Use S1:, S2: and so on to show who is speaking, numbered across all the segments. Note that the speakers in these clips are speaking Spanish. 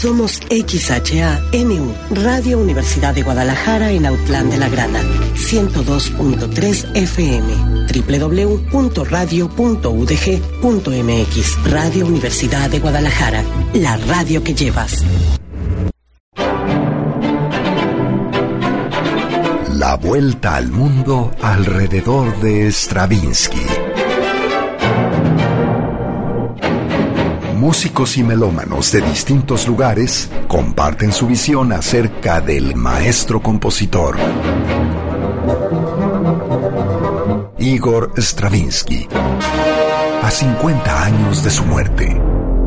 S1: Somos XHANU, Radio Universidad de Guadalajara en Autlán de la Grana, 102.3 FM, www.radio.udg.mx. Radio Universidad de Guadalajara, la radio que llevas.
S2: La vuelta al mundo alrededor de Stravinsky. Músicos y melómanos de distintos lugares comparten su visión acerca del maestro compositor Igor Stravinsky, a 50 años de su muerte.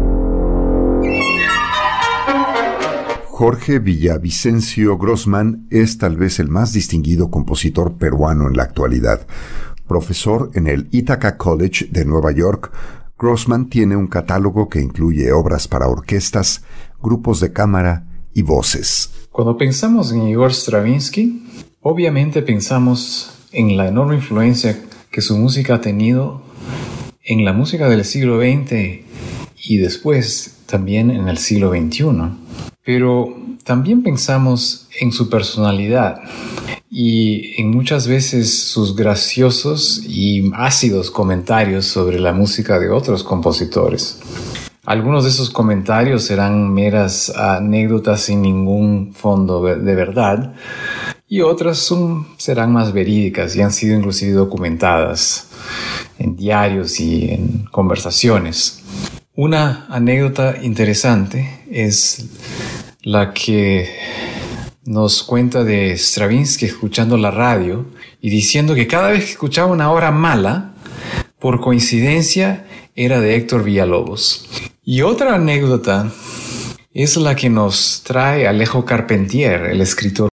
S2: Jorge Villavicencio Grossman es tal vez el más distinguido compositor peruano en la actualidad. Profesor en el Ithaca College de Nueva York, Grossman tiene un catálogo que incluye obras para orquestas, grupos de cámara y voces.
S3: Cuando pensamos en Igor Stravinsky, obviamente pensamos en la enorme influencia que su música ha tenido en la música del siglo XX y después también en el siglo XXI. Pero también pensamos en su personalidad y en muchas veces sus graciosos y ácidos comentarios sobre la música de otros compositores. Algunos de esos comentarios serán meras anécdotas sin ningún fondo de verdad, y otras serán más verídicas y han sido inclusive documentadas en diarios y en conversaciones. Una anécdota interesante es la que nos cuenta de Stravinsky escuchando la radio y diciendo que cada vez que escuchaba una obra mala, por coincidencia era de Héctor Villalobos. Y otra anécdota es la que nos trae Alejo Carpentier, el escritor.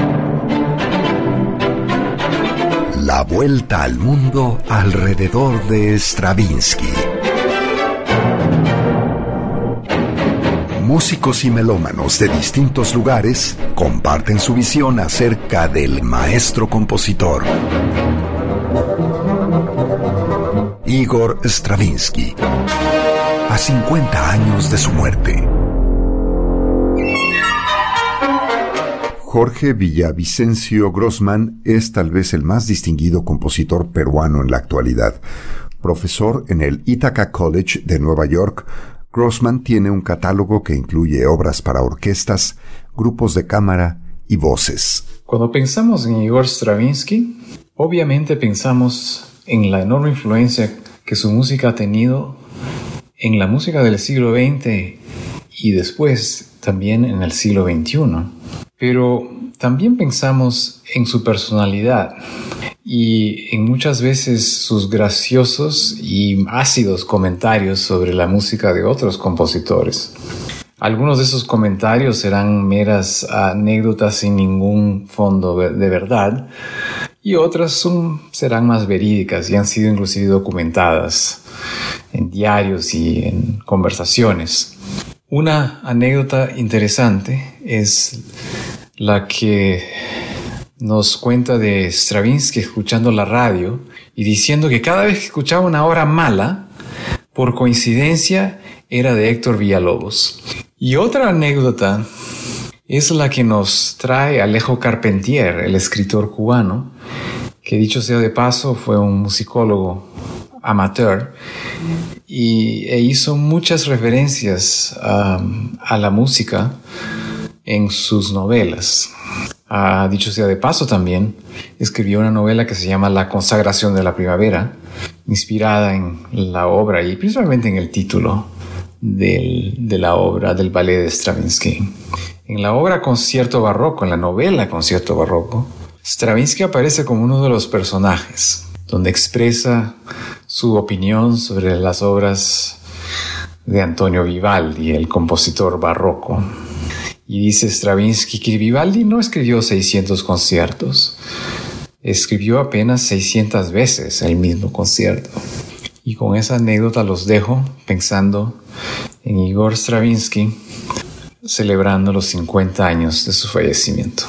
S2: La vuelta al mundo alrededor de Stravinsky. Músicos y melómanos de distintos lugares comparten su visión acerca del maestro compositor Igor Stravinsky, a 50 años de su muerte. Jorge Villavicencio Grossman es tal vez el más distinguido compositor peruano en la actualidad. Profesor en el Ithaca College de Nueva York, Grossman tiene un catálogo que incluye obras para orquestas, grupos de cámara y voces.
S3: Cuando pensamos en Igor Stravinsky, obviamente pensamos en la enorme influencia que su música ha tenido en la música del siglo XX y después también en el siglo XXI. Pero también pensamos en su personalidad y en muchas veces sus graciosos y ácidos comentarios sobre la música de otros compositores. Algunos de esos comentarios serán meras anécdotas sin ningún fondo de verdad, y otras serán más verídicas y han sido inclusive documentadas en diarios y en conversaciones. Una anécdota interesante es la que nos cuenta de Stravinsky escuchando la radio y diciendo que cada vez que escuchaba una obra mala, por coincidencia era de Héctor Villalobos. Y otra anécdota es la que nos trae Alejo Carpentier, el escritor cubano, que dicho sea de paso fue un musicólogo amateur e hizo muchas referencias a la música en sus novelas. Dicho sea de paso también, escribió una novela que se llama La consagración de la primavera, inspirada en la obra y principalmente en el título de la obra del ballet de Stravinsky. En la obra Concierto Barroco, en la novela Concierto Barroco, Stravinsky aparece como uno de los personajes, donde expresa su opinión sobre las obras de Antonio Vivaldi, el compositor barroco. Y dice Stravinsky que Vivaldi no escribió 600 conciertos, escribió apenas 600 veces el mismo concierto. Y con esa anécdota los dejo pensando en Igor Stravinsky, celebrando los 50 años de su fallecimiento.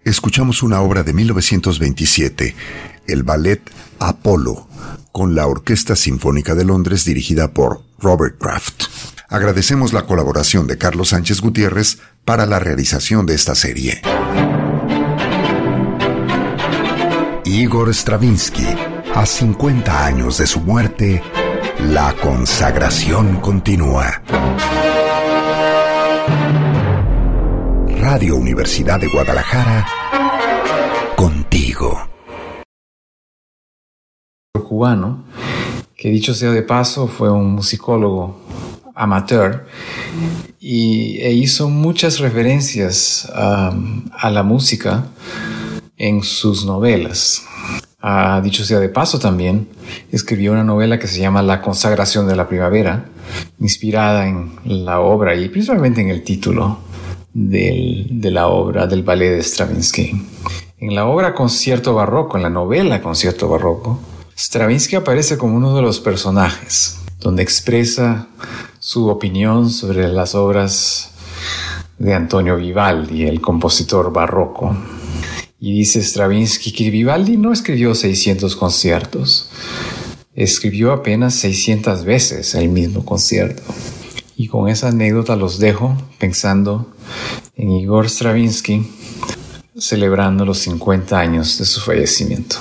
S2: escuchamos una obra de 1927, el ballet Apolo, con la Orquesta Sinfónica de Londres dirigida por Robert Kraft. Agradecemos la colaboración de Carlos Sánchez Gutiérrez para la realización de esta serie. Igor Stravinsky, a 50 años de su muerte, la consagración continúa. Radio Universidad de Guadalajara, contigo.
S3: Cubano, que dicho sea de paso fue un musicólogo amateur e hizo muchas referencias a la música en sus novelas. Dicho sea de paso también, escribió una novela que se llama La consagración de la primavera, inspirada en la obra y principalmente en el título de la obra del ballet de Stravinsky. En la obra Concierto Barroco, en la novela Concierto Barroco, Stravinsky aparece como uno de los personajes, donde expresa su opinión sobre las obras de Antonio Vivaldi, el compositor barroco. Y dice Stravinsky que Vivaldi no escribió 600 conciertos, escribió apenas 600 veces el mismo concierto. Y con esa anécdota los dejo pensando en Igor Stravinsky, celebrando los 50 años de su fallecimiento.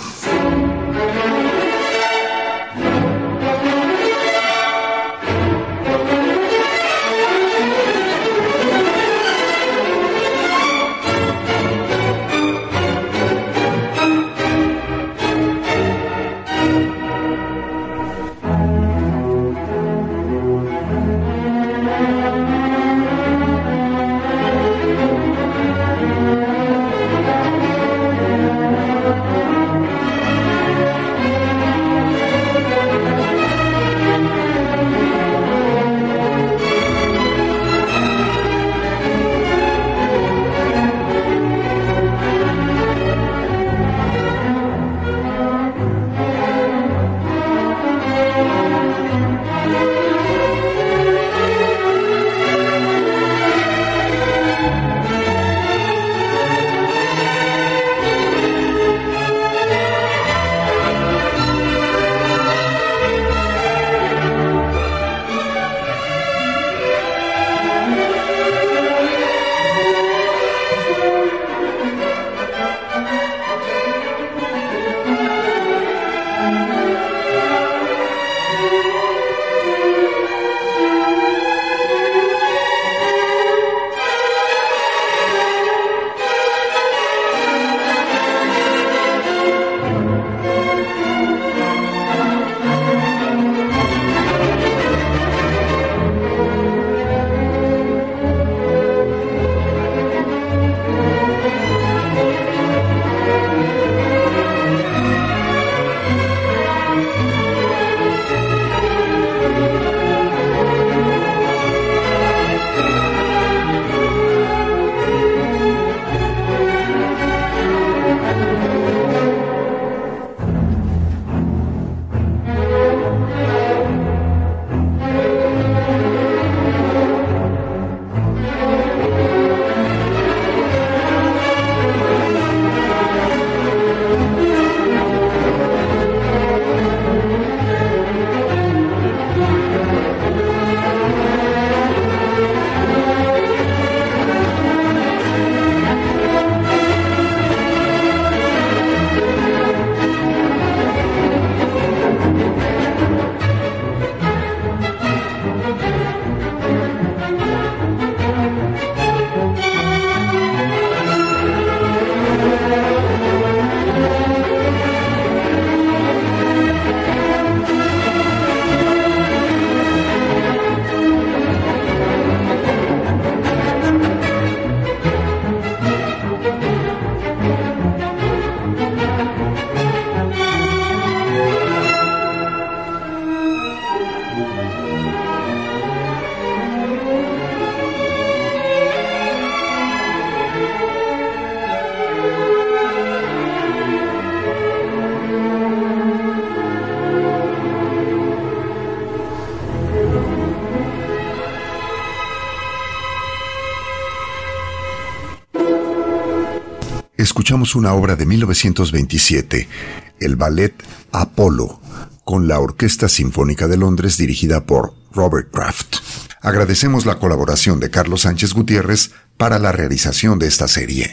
S2: escuchamos una obra de 1927, el ballet Apolo, con la Orquesta Sinfónica de Londres dirigida por Robert Kraft. Agradecemos la colaboración de Carlos Sánchez Gutiérrez para la realización de esta serie.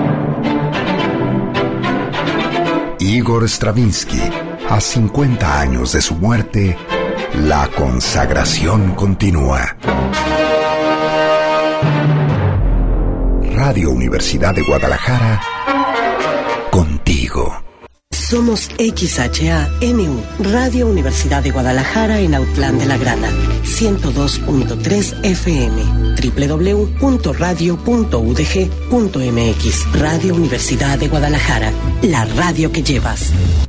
S2: Igor Stravinsky, a 50 años de su muerte, la consagración continúa. Radio Universidad de Guadalajara, contigo.
S1: Somos XHANU, Radio Universidad de Guadalajara en Autlán de la Grana, 102.3 FM, www.radio.udg.mx. Radio Universidad de Guadalajara, la radio que llevas.